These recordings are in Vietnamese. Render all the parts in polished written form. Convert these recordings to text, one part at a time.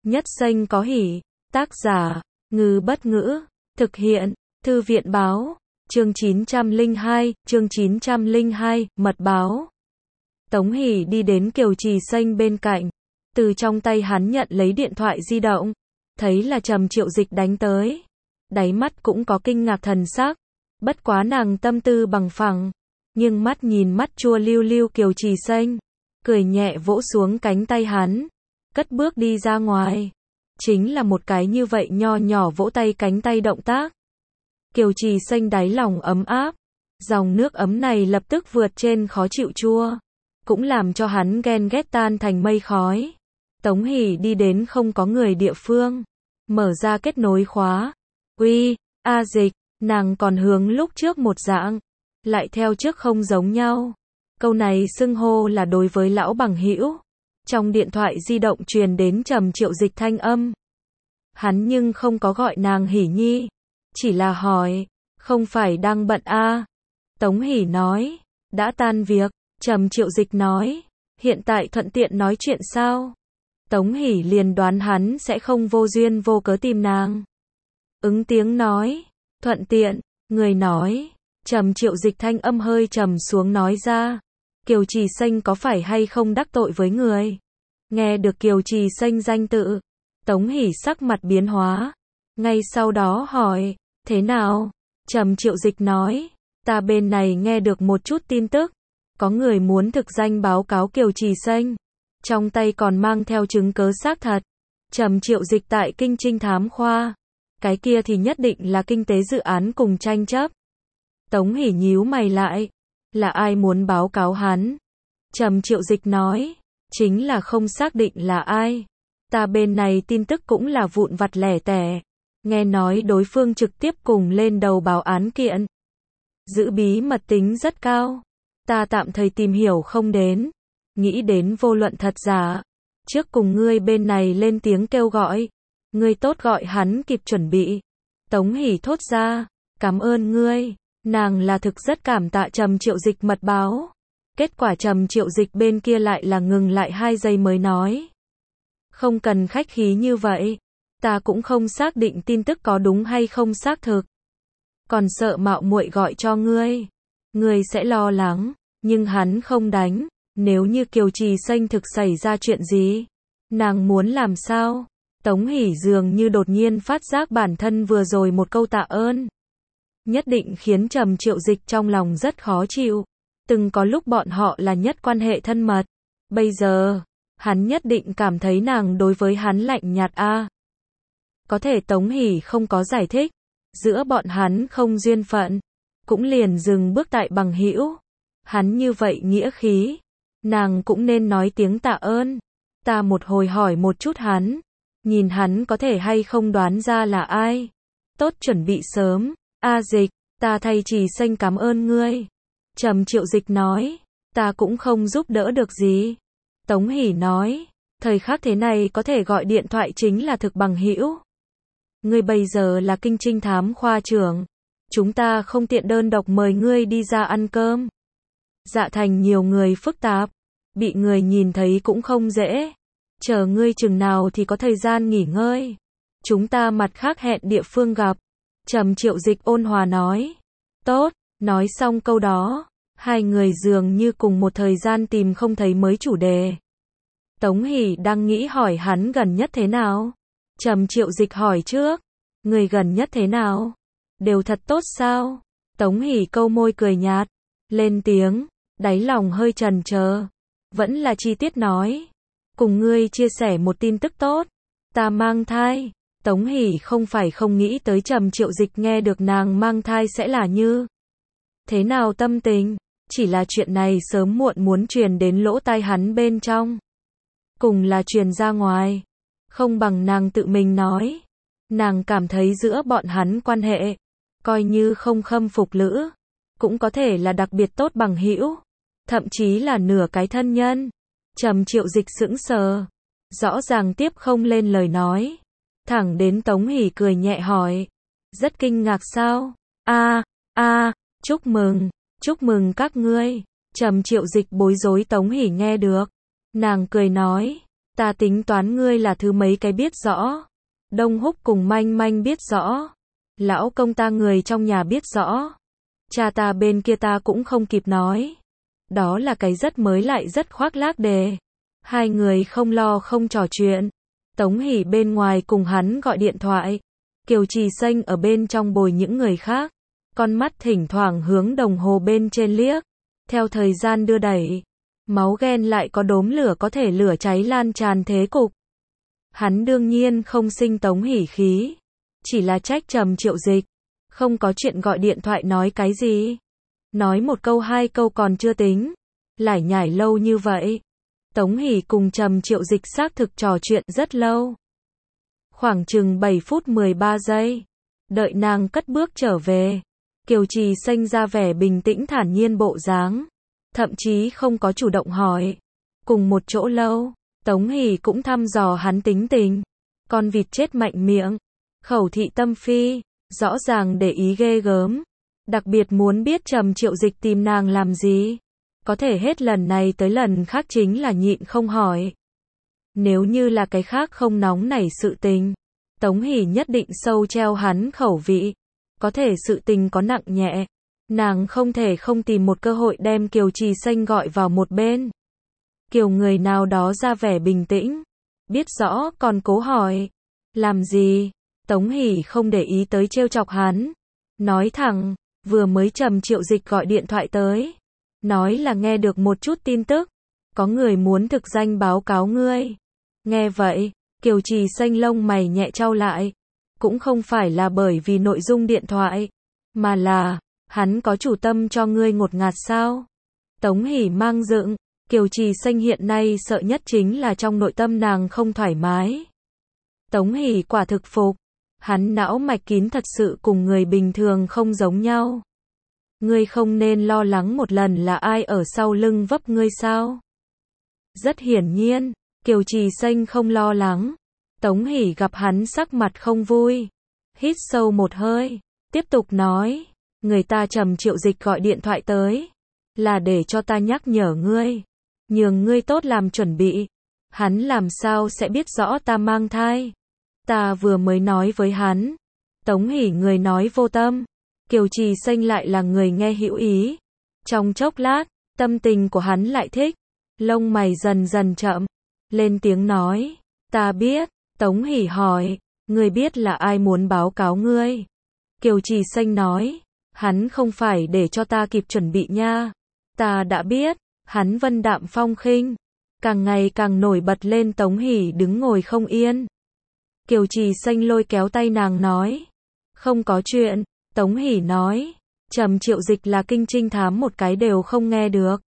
Nhất xanh có hỉ. Tác giả, Ngư Bất Ngữ. Thực hiện, Thư viện báo. Chương 902, mật báo. Tống Hỷ đi đến Kiều Trì Xanh bên cạnh. Từ trong tay hắn nhận lấy điện thoại di động. Thấy là Trầm Triệu Dịch đánh tới. Đáy mắt cũng có kinh ngạc thần sắc. Bất quá nàng tâm tư bằng phẳng. Nhưng mắt nhìn mắt chua lưu lưu Kiều Trì Xanh. Cười nhẹ vỗ xuống cánh tay hắn. Cất bước đi ra ngoài. Chính là một cái như vậy nho nhỏ vỗ tay cánh tay động tác. Kiều Trì Xanh đáy lòng ấm áp. Dòng nước ấm này lập tức vượt trên khó chịu chua. Cũng làm cho hắn ghen ghét tan thành mây khói. Tống Hỷ đi đến không có người địa phương. Mở ra kết nối khóa. Uy, A Dịch, nàng còn hướng lúc trước một dạng. Lại theo trước không giống nhau. Câu này xưng hô là đối với lão bằng hữu. Trong điện thoại di động truyền đến Trầm Triệu Dịch thanh âm. Hắn nhưng không có gọi nàng Hỷ Nhi. Chỉ là hỏi, không phải đang bận a? Tống Hỷ nói, đã tan việc. Trầm Triệu Dịch nói, hiện tại thuận tiện nói chuyện sao? Tống Hỷ liền đoán hắn sẽ không vô duyên vô cớ tìm nàng. Ứng tiếng nói, thuận tiện. Người nói, Trầm Triệu Dịch thanh âm hơi trầm xuống nói ra. Kiều Trì Xanh có phải hay không đắc tội với người? Nghe được Kiều Trì Xanh danh tự, Tống Hỷ sắc mặt biến hóa. Ngay sau đó hỏi, thế nào? Trầm Triệu Dịch nói, ta bên này nghe được một chút tin tức. Có người muốn thực danh báo cáo Kiều Trì Xanh. Trong tay còn mang theo chứng cứ xác thật. Trầm Triệu Dịch tại Kinh Trinh Thám Khoa. Cái kia thì nhất định là kinh tế dự án cùng tranh chấp. Tống Hỷ nhíu mày lại. Là ai muốn báo cáo hắn? Trầm Triệu Dịch nói, chính là không xác định là ai. Ta bên này tin tức cũng là vụn vặt lẻ tẻ. Nghe nói đối phương trực tiếp cùng lên đầu báo án kiện. Giữ bí mật tính rất cao. Ta tạm thời tìm hiểu không đến. Nghĩ đến vô luận thật giả. Trước cùng ngươi bên này lên tiếng kêu gọi. Ngươi tốt gọi hắn kịp chuẩn bị. Tống Hỷ thốt ra, cảm ơn ngươi. Nàng là thực rất cảm tạ Trầm Triệu Dịch mật báo. Kết quả Trầm Triệu Dịch bên kia lại là ngừng lại 2 giây mới nói. Không cần khách khí như vậy. Ta cũng không xác định tin tức có đúng hay không xác thực. Còn sợ mạo muội gọi cho ngươi. Ngươi sẽ lo lắng. Nhưng hắn không đánh. Nếu như Kiều Trì Xanh thực xảy ra chuyện gì? Nàng muốn làm sao? Tống Hỷ dường như đột nhiên phát giác bản thân vừa rồi một câu tạ ơn. Nhất định khiến Trầm Triệu Dịch trong lòng rất khó chịu. Từng có lúc bọn họ là nhất quan hệ thân mật. Bây giờ, hắn nhất định cảm thấy nàng đối với hắn lạnh nhạt a. Có thể Tống Hỷ không có giải thích. Giữa bọn hắn không duyên phận. Cũng liền dừng bước tại bằng hữu. Hắn như vậy nghĩa khí. Nàng cũng nên nói tiếng tạ ơn. Ta một hồi hỏi một chút hắn. Nhìn hắn có thể hay không đoán ra là ai. Tốt chuẩn bị sớm. A Dịch, ta thay Trì Xanh cảm ơn ngươi. Trầm Triệu Dịch nói, ta cũng không giúp đỡ được gì. Tống Hỷ nói, thời khắc thế này có thể gọi điện thoại chính là thực bằng hữu. Ngươi bây giờ là Kinh Trinh Thám Khoa trưởng. Chúng ta không tiện đơn độc mời ngươi đi ra ăn cơm. Dạ thành nhiều người phức tạp. Bị người nhìn thấy cũng không dễ. Chờ ngươi chừng nào thì có thời gian nghỉ ngơi. Chúng ta mặt khác hẹn địa phương gặp. Trầm Triệu Dịch ôn hòa nói. Tốt, nói xong câu đó. Hai người dường như cùng một thời gian tìm không thấy mới chủ đề. Tống Hỷ đang nghĩ hỏi hắn gần nhất thế nào. Trầm Triệu Dịch hỏi trước. Người gần nhất thế nào? Đều thật tốt sao? Tống Hỷ câu môi cười nhạt. Lên tiếng, đáy lòng hơi chần chờ. Vẫn là chi tiết nói. Cùng ngươi chia sẻ một tin tức tốt. Ta mang thai. Tống Hỷ không phải không nghĩ tới Trầm Triệu Dịch nghe được nàng mang thai sẽ là như thế nào tâm tình. Chỉ là chuyện này sớm muộn muốn truyền đến lỗ tai hắn bên trong. Cùng là truyền ra ngoài. Không bằng nàng tự mình nói. Nàng cảm thấy giữa bọn hắn quan hệ. Coi như không khâm phục lữ. Cũng có thể là đặc biệt tốt bằng hữu. Thậm chí là nửa cái thân nhân. Trầm Triệu Dịch sững sờ. Rõ ràng tiếp không lên lời nói. Thẳng đến Tống Hỷ cười nhẹ hỏi. Rất kinh ngạc sao? Chúc mừng các ngươi. Trầm Triệu Dịch bối rối Tống Hỷ nghe được. Nàng cười nói. Ta tính toán ngươi là thứ mấy cái biết rõ. Đông Húc cùng Manh Manh biết rõ. Lão công ta người trong nhà biết rõ. Cha ta bên kia ta cũng không kịp nói. Đó là cái rất mới lại rất khoác lác đề. Hai người không lo không trò chuyện. Tống Hỷ bên ngoài cùng hắn gọi điện thoại. Kiều Trì Xanh ở bên trong bồi những người khác. Con mắt thỉnh thoảng hướng đồng hồ bên trên liếc. Theo thời gian đưa đẩy, máu ghen lại có đốm lửa có thể lửa cháy lan tràn thế cục. Hắn đương nhiên không sinh Tống Hỷ khí. Chỉ là trách Trầm Triệu Dịch. Không có chuyện gọi điện thoại nói cái gì. Nói một câu hai câu còn chưa tính. Lải nhải lâu như vậy. Tống Hỷ cùng Trầm Triệu Dịch xác thực trò chuyện rất lâu. Khoảng chừng 7 phút 13 giây. Đợi nàng cất bước trở về. Kiều Trì Xanh ra vẻ bình tĩnh thản nhiên bộ dáng. Thậm chí không có chủ động hỏi. Cùng một chỗ lâu, Tống Hỷ cũng thăm dò hắn tính tình. Con vịt chết mạnh miệng. Khẩu thị tâm phi. Rõ ràng để ý ghê gớm. Đặc biệt muốn biết Trầm Triệu Dịch tìm nàng làm gì. Có thể hết lần này tới lần khác chính là nhịn không hỏi. Nếu như là cái khác không nóng nảy sự tình, Tống Hỷ nhất định sâu treo hắn khẩu vị. Có thể sự tình có nặng nhẹ, nàng không thể không tìm một cơ hội đem Kiều Trì Xanh gọi vào một bên. Kiều người nào đó ra vẻ bình tĩnh, biết rõ còn cố hỏi. Làm gì? Tống Hỷ không để ý tới trêu chọc hắn. Nói thẳng, vừa mới Trầm Triệu Dịch gọi điện thoại tới. Nói là nghe được một chút tin tức. Có người muốn thực danh báo cáo ngươi. Nghe vậy, Kiều Trì Xanh lông mày nhẹ chau lại. Cũng không phải là bởi vì nội dung điện thoại, mà là, hắn có chủ tâm cho ngươi ngột ngạt sao? Tống Hỷ mang dựng, Kiều Trì Xanh hiện nay sợ nhất chính là trong nội tâm nàng không thoải mái. Tống Hỷ quả thực phục, hắn não mạch kín thật sự cùng người bình thường không giống nhau. Ngươi không nên lo lắng một lần là ai ở sau lưng vấp ngươi sao? Rất hiển nhiên, Kiều Trì Xanh không lo lắng. Tống Hỷ gặp hắn sắc mặt không vui. Hít sâu một hơi. Tiếp tục nói. Người ta Trầm Triệu Dịch gọi điện thoại tới. Là để cho ta nhắc nhở ngươi. Nhường ngươi tốt làm chuẩn bị. Hắn làm sao sẽ biết rõ ta mang thai. Ta vừa mới nói với hắn. Tống Hỷ người nói vô tâm. Kiều Trì Xanh lại là người nghe hữu ý. Trong chốc lát, tâm tình của hắn lại thích. Lông mày dần dần chậm. Lên tiếng nói. Ta biết. Tống Hỷ hỏi, ngươi biết là ai muốn báo cáo ngươi? Kiều Trì Xanh nói, hắn không phải để cho ta kịp chuẩn bị nha. Ta đã biết, hắn vân đạm phong khinh, càng ngày càng nổi bật lên. Tống Hỷ đứng ngồi không yên. Kiều Trì Xanh lôi kéo tay nàng nói, không có chuyện. Tống Hỷ nói, Trầm Triệu Dịch là kinh trinh thám một cái đều không nghe được.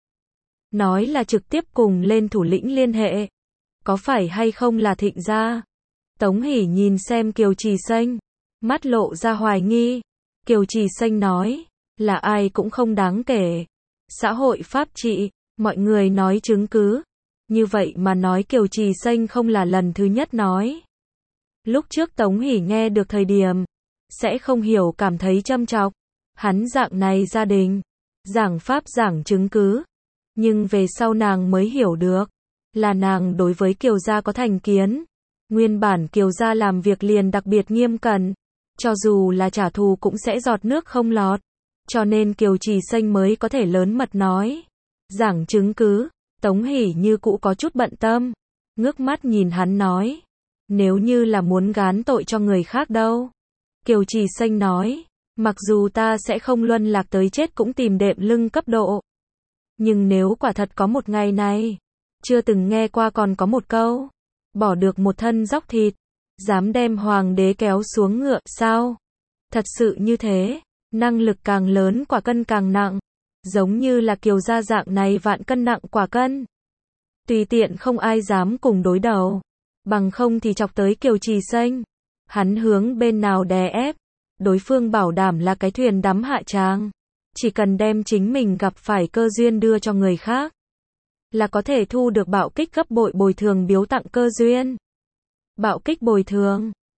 Nói là trực tiếp cùng lên thủ lĩnh liên hệ. Có phải hay không là Thịnh gia? Tống Hỷ nhìn xem Kiều Trì Xanh, mắt lộ ra hoài nghi. Kiều Trì Xanh nói, là ai cũng không đáng kể. Xã hội pháp trị, mọi người nói chứng cứ. Như vậy mà nói Kiều Trì Xanh không là lần thứ nhất nói. Lúc trước Tống Hỷ nghe được thời điểm, sẽ không hiểu cảm thấy châm chọc. Hắn dạng này gia đình, giảng pháp giảng chứng cứ. Nhưng về sau nàng mới hiểu được, là nàng đối với Kiều gia có thành kiến. Nguyên bản Kiều gia làm việc liền đặc biệt nghiêm cẩn, cho dù là trả thù cũng sẽ giọt nước không lọt. Cho nên Kiều Trì Xanh mới có thể lớn mật nói. Giảng chứng cứ, Tống Hỷ như cũ có chút bận tâm. Ngước mắt nhìn hắn nói. Nếu như là muốn gán tội cho người khác đâu. Kiều Trì Xanh nói. Mặc dù ta sẽ không luân lạc tới chết cũng tìm đệm lưng cấp độ. Nhưng nếu quả thật có một ngày này, chưa từng nghe qua còn có một câu. Bỏ được một thân dóc thịt, dám đem hoàng đế kéo xuống ngựa, sao? Thật sự như thế, năng lực càng lớn quả cân càng nặng. Giống như là Kiều gia dạng này vạn cân nặng quả cân. Tùy tiện không ai dám cùng đối đầu. Bằng không thì chọc tới Kiều Trì Xanh. Hắn hướng bên nào đè ép. Đối phương bảo đảm là cái thuyền đắm hạ tràng. Chỉ cần đem chính mình gặp phải cơ duyên đưa cho người khác. Là có thể thu được bạo kích gấp bội bồi thường biếu tặng cơ duyên. Bạo kích bồi thường.